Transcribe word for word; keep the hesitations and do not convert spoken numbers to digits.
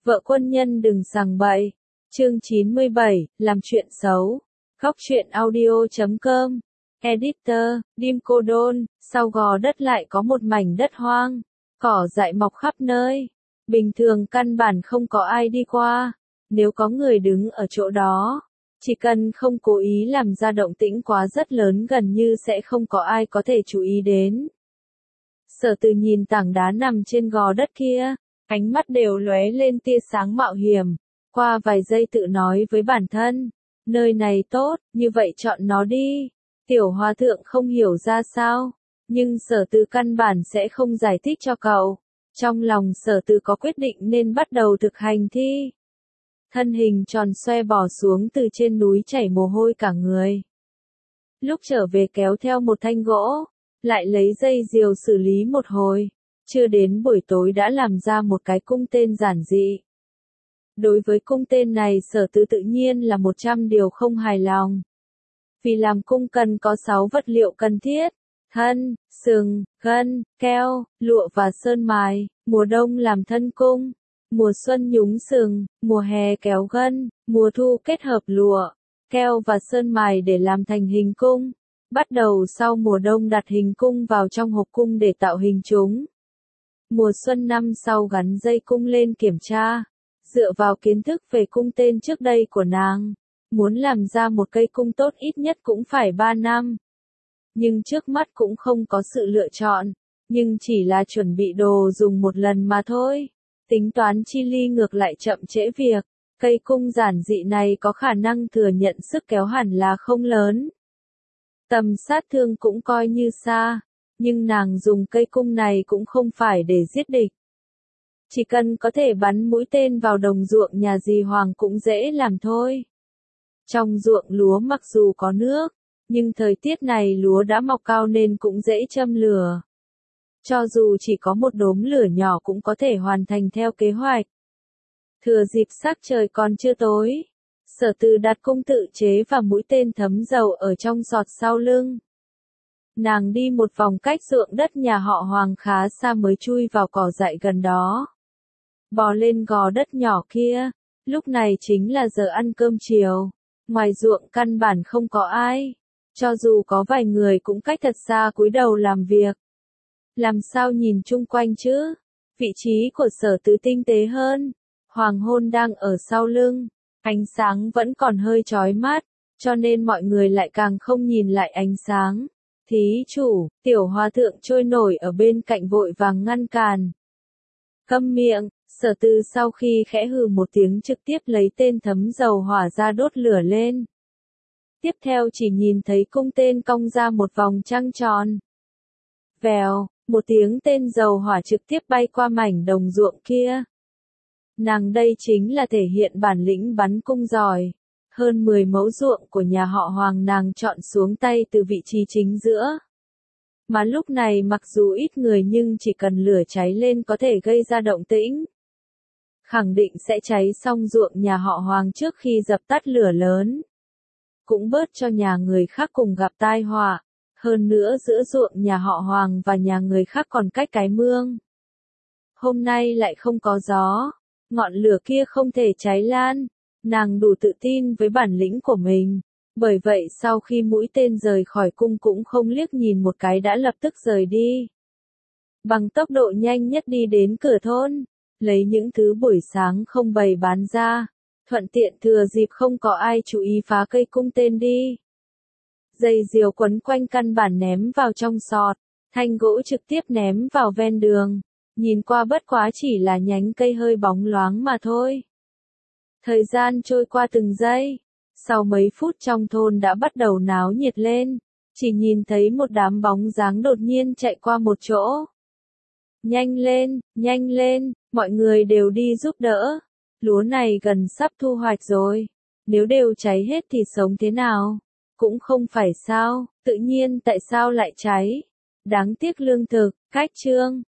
Vợ quân nhân đừng sằng bậy. Chương chín mươi bảy, làm chuyện xấu. Góc truyện audio chấm com. Editor, Dim Cô Đôn, sau gò đất lại có một mảnh đất hoang. Cỏ dại mọc khắp nơi. Bình thường căn bản không có ai đi qua. Nếu có người đứng ở chỗ đó, chỉ cần không cố ý làm ra động tĩnh quá rất lớn gần như sẽ không có ai có thể chú ý đến. Sở Từ nhìn tảng đá nằm trên gò đất kia, ánh mắt đều lóe lên tia sáng mạo hiểm. Qua vài giây tự nói với bản thân, nơi này tốt, như vậy chọn nó đi. Tiểu hòa thượng không hiểu ra sao, nhưng Sở Từ căn bản sẽ không giải thích cho cậu. Trong lòng Sở Từ có quyết định nên bắt đầu thực hành thi. Thân hình tròn xoe bò xuống từ trên núi chảy mồ hôi cả người. Lúc trở về kéo theo một thanh gỗ, lại lấy dây diều xử lý một hồi. Chưa đến buổi tối đã làm ra một cái cung tên giản dị. Đối với cung tên này Sở Từ tự nhiên là một trăm điều không hài lòng. Vì làm cung cần có sáu vật liệu cần thiết: thân, sừng, gân, keo, lụa và sơn mài. Mùa đông làm thân cung, mùa xuân nhúng sừng, mùa hè kéo gân, mùa thu kết hợp lụa, keo và sơn mài để làm thành hình cung. Bắt đầu sau mùa đông đặt hình cung vào trong hộp cung để tạo hình chúng. Mùa xuân năm sau gắn dây cung lên kiểm tra. Dựa vào kiến thức về cung tên trước đây của nàng, muốn làm ra một cây cung tốt ít nhất cũng phải ba năm. Nhưng trước mắt cũng không có sự lựa chọn, nhưng chỉ là chuẩn bị đồ dùng một lần mà thôi. Tính toán chi ly ngược lại chậm trễ việc, cây cung giản dị này có khả năng thừa nhận sức kéo hẳn là không lớn. Tầm sát thương cũng coi như xa, nhưng nàng dùng cây cung này cũng không phải để giết địch. Chỉ cần có thể bắn mũi tên vào đồng ruộng nhà dì Hoàng cũng dễ làm thôi. Trong ruộng lúa mặc dù có nước, nhưng thời tiết này lúa đã mọc cao nên cũng dễ châm lửa. Cho dù chỉ có một đốm lửa nhỏ cũng có thể hoàn thành theo kế hoạch. Thừa dịp sắc trời còn chưa tối, Sở Từ đặt cung tự chế và mũi tên thấm dầu ở trong sọt sau lưng. Nàng đi một vòng cách ruộng đất nhà họ Hoàng khá xa mới chui vào cỏ dại gần đó. Bò lên gò đất nhỏ kia, lúc này chính là giờ ăn cơm chiều. Ngoài ruộng căn bản không có ai, cho dù có vài người cũng cách thật xa cúi đầu làm việc. Làm sao nhìn chung quanh chứ? Vị trí của Sở Từ tinh tế hơn. Hoàng hôn đang ở sau lưng, ánh sáng vẫn còn hơi chói mắt, cho nên mọi người lại càng không nhìn lại ánh sáng. Thí chủ, tiểu hòa thượng trôi nổi ở bên cạnh vội vàng ngăn cản. Câm miệng. Sở Từ sau khi khẽ hừ một tiếng trực tiếp lấy tên thấm dầu hỏa ra đốt lửa lên. Tiếp theo chỉ nhìn thấy cung tên cong ra một vòng trăng tròn. Vèo, một tiếng tên dầu hỏa trực tiếp bay qua mảnh đồng ruộng kia. Nàng đây chính là thể hiện bản lĩnh bắn cung giỏi. Hơn mười mẫu ruộng của nhà họ Hoàng nàng chọn xuống tay từ vị trí chính giữa. Mà lúc này mặc dù ít người nhưng chỉ cần lửa cháy lên có thể gây ra động tĩnh. Khẳng định sẽ cháy xong ruộng nhà họ Hoàng trước khi dập tắt lửa lớn. Cũng bớt cho nhà người khác cùng gặp tai họa. Hơn nữa giữa ruộng nhà họ Hoàng và nhà người khác còn cách cái mương. Hôm nay lại không có gió. Ngọn lửa kia không thể cháy lan. Nàng đủ tự tin với bản lĩnh của mình. Bởi vậy sau khi mũi tên rời khỏi cung cũng không liếc nhìn một cái đã lập tức rời đi. Bằng tốc độ nhanh nhất đi đến cửa thôn. Lấy những thứ buổi sáng không bày bán ra, thuận tiện thừa dịp không có ai chú ý phá cây cung tên đi. Dây diều quấn quanh căn bản ném vào trong sọt, thanh gỗ trực tiếp ném vào ven đường, nhìn qua bất quá chỉ là nhánh cây hơi bóng loáng mà thôi. Thời gian trôi qua từng giây, sau mấy phút trong thôn đã bắt đầu náo nhiệt lên, chỉ nhìn thấy một đám bóng dáng đột nhiên chạy qua một chỗ. Nhanh lên, nhanh lên, mọi người đều đi giúp đỡ. Lúa này gần sắp thu hoạch rồi. Nếu đều cháy hết thì sống thế nào? Cũng không phải sao, tự nhiên tại sao lại cháy? Đáng tiếc lương thực, cách chương.